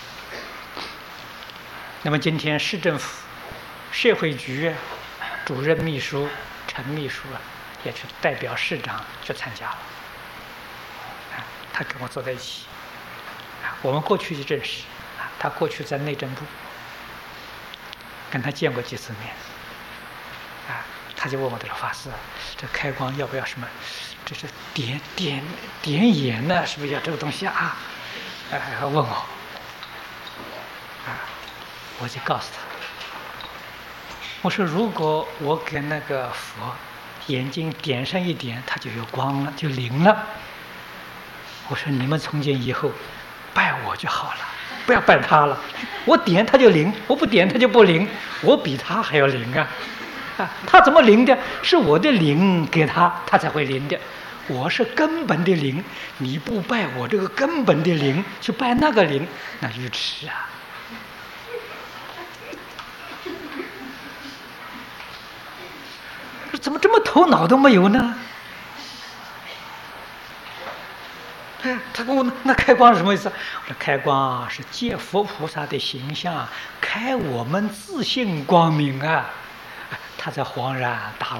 Speaker 1: 那么今天市政府社会局主任秘书陈秘书也是代表市长去参加了他跟我坐在一起我们过去就认识他过去在内政部跟他见过几次面他就问我的老法师，这开光要不要什么？这是点眼呢？是不是要这个东西问我我就告诉他，我说如果我给那个佛眼睛点上一点，它就有光了，就灵了。我说你们从今以后拜我就好了，不要拜他了。我点他就灵，我不点他就不灵，我比他还要灵他怎么灵的？是我的灵给他，他才会灵的。我是根本的灵，你不拜我这个根本的灵，去拜那个灵，那愚痴怎么这么头脑都没有呢？他问我那开光是什么意思？我说开光是借佛菩萨的形象，开我们自性光明他才恍然大悟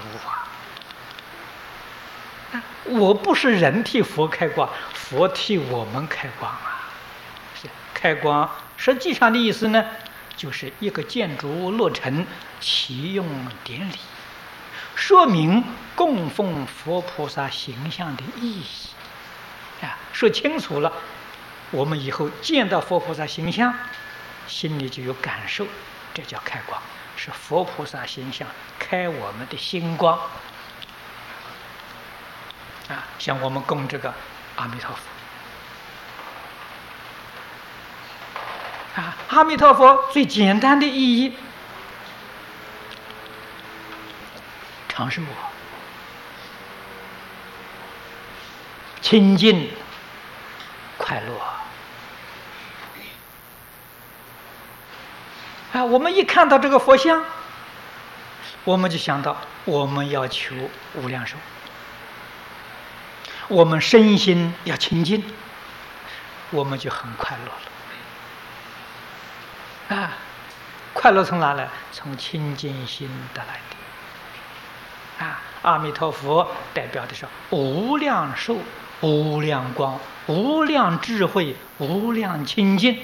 Speaker 1: 我不是人替佛开光，佛替我们开光开光实际上的意思呢，就是一个建筑落成启用典礼，说明供奉佛菩萨形象的意义说清楚了，我们以后见到佛菩萨形象心里就有感受，这叫开光，是佛菩萨形象开我们的心光像我们供这个阿弥陀佛阿弥陀佛最简单的意义，常是我清净快乐我们一看到这个佛像，我们就想到我们要求无量寿，我们身心要清净，我们就很快乐了快乐从哪来？从清净心得来的阿弥陀佛代表的是无量寿、无量光、无量智慧、无量清净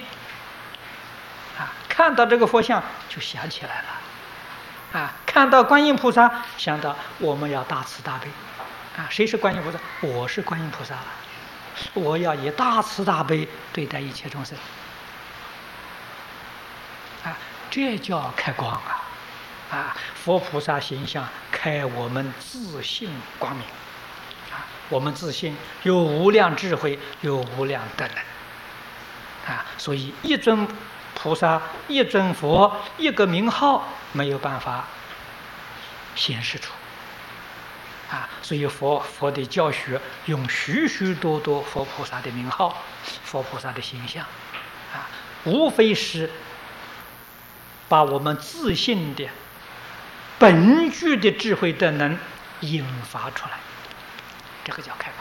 Speaker 1: 看到这个佛像就想起来了看到观音菩萨想到我们要大慈大悲谁是观音菩萨？我是观音菩萨我要以大慈大悲对待一切众生这叫开光佛菩萨形象开我们自信光明，我们自信有无量智慧，有无量德能，所以一尊菩萨、一尊佛、一个名号没有办法显示出，所以佛的教学用许许多多佛菩萨的名号、佛菩萨的形象，无非是把我们自信的本具的智慧德能引发出来，这个叫开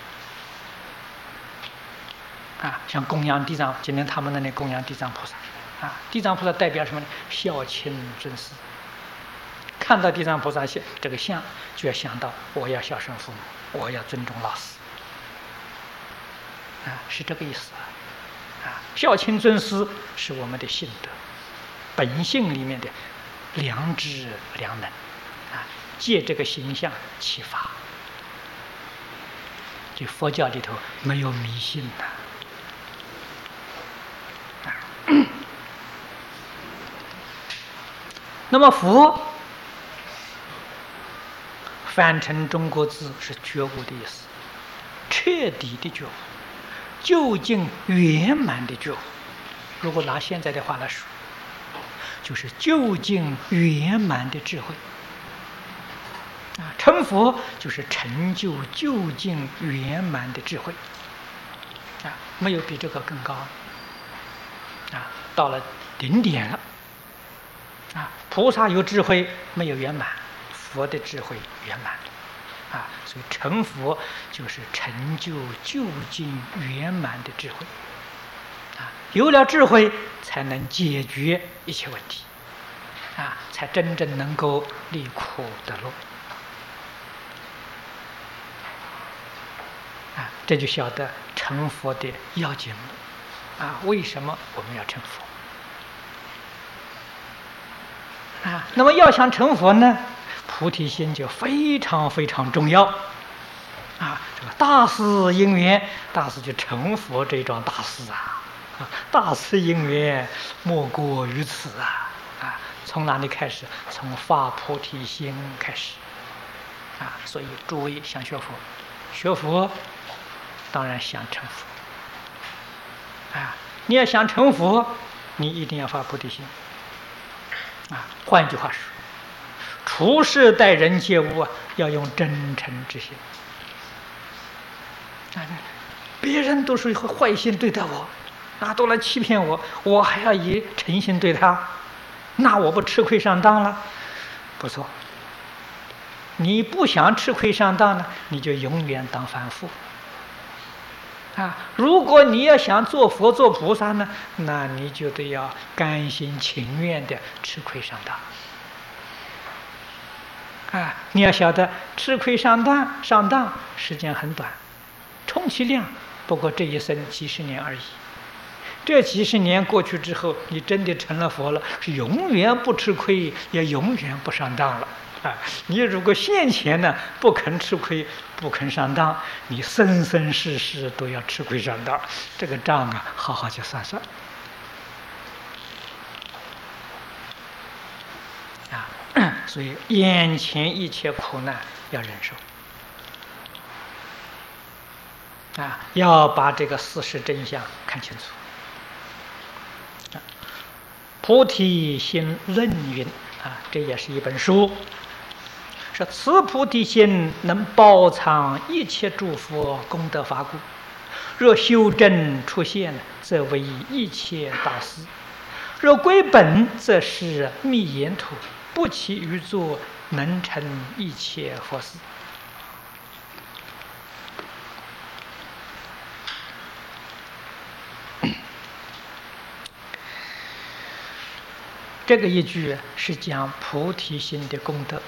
Speaker 1: 光。像供养地藏，今天他们那里供养地藏菩萨，地藏菩萨代表什么呢？孝亲尊师。看到地藏菩萨这个像，就要想到我要孝顺父母，我要尊重老师，是这个意思。孝亲尊师是我们的性德，本性里面的良知良能，借这个形象启发。这佛教里头没有迷信的。那么佛翻成中国字是觉悟的意思，彻底的觉悟，究竟圆满的觉悟。如果拿现在的话来说，就是究竟圆满的智慧。成佛就是成就究竟圆满的智慧，没有比这个更高。到了顶点了。菩萨有智慧没有圆满，佛的智慧圆满。所以成佛就是成就究竟圆满的智慧。有了智慧才能解决一切问题，才真正能够离苦得乐。这就晓得成佛的要紧了。为什么我们要成佛？那么要想成佛呢，菩提心就非常非常重要。这个大事因缘，大事就成佛这桩大事大事因缘莫过于此从哪里开始？从发菩提心开始。所以诸位想学佛，学佛当然想成佛。你要想成佛，你一定要发菩提心。换句话说，处事待人接物要用真诚之心。别人都是坏心对待我，都来欺骗我，我还要以诚心对他，那我不吃亏上当了？不错，你不想吃亏上当呢，你就永远当凡夫。如果你要想做佛做菩萨呢，那你就得要甘心情愿的吃亏上当。你要晓得吃亏上当时间很短，充其量不过这一生几十年而已。这几十年过去之后，你真的成了佛了，是永远不吃亏，也永远不上当了。你如果现前呢不肯吃亏，不肯上当，你生生世世都要吃亏上当，这个账好好去算算。所以眼前一切苦难要忍受。要把这个事实真相看清楚。菩提心论云这也是一本书，说此菩提心能包藏一切诸佛功德法故，若修正出现，则为一切大师；若归本，则是密言土，不起于作，能成一切佛事。这个一句是讲菩提心的功德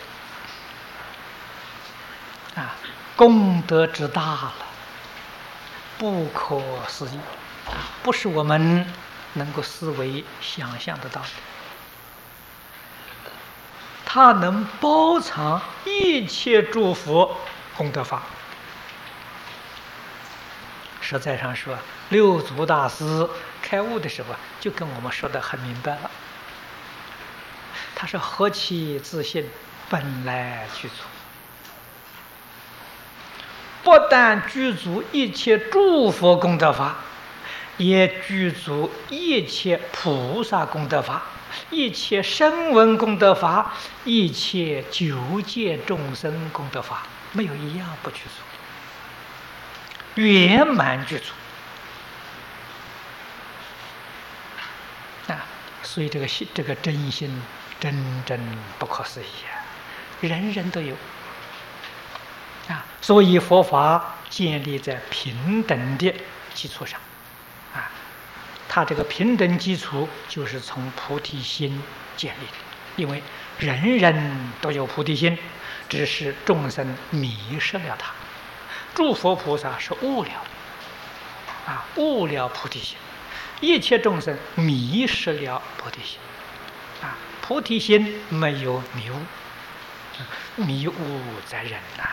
Speaker 1: 功德之大了，不可思议，不是我们能够思维想象得到的。它能包藏一切诸佛功德法。实在上说，六祖大师开悟的时候就跟我们说得很明白了。 他是何其自信，本来具足，不但具足一切诸佛功德法，也具足一切菩萨功德法，一切声闻功德法，一切九界众生功德法，没有一样不具足，圆满具足啊！所以这个真心真不可思议啊，人人都有啊！所以佛法建立在平等的基础上啊，它这个平等基础就是从菩提心建立的，因为人人都有菩提心，只是众生迷失了它。诸佛菩萨是悟了啊，悟了菩提心，一切众生迷失了菩提心啊，菩提心没有迷悟，迷悟在人呐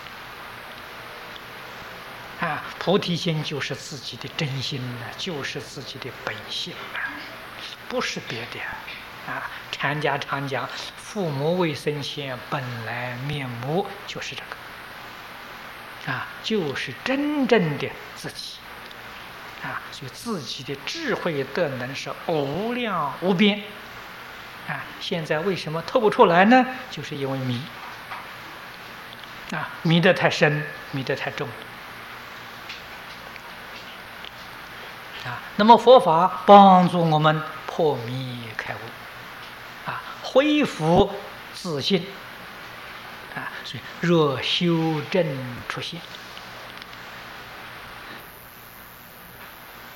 Speaker 1: 啊，菩提心就是自己的真心呢，就是自己的本性啊，不是别的啊。禅家常讲，父母未生前本来面目，就是这个啊，就是真正的自己啊。所以自己的智慧德能是无量无边啊。现在为什么透不出来呢？就是因为迷啊，迷得太深，迷得太重啊。那么佛法帮助我们破迷开悟啊，恢复自信啊。所以若修正出现。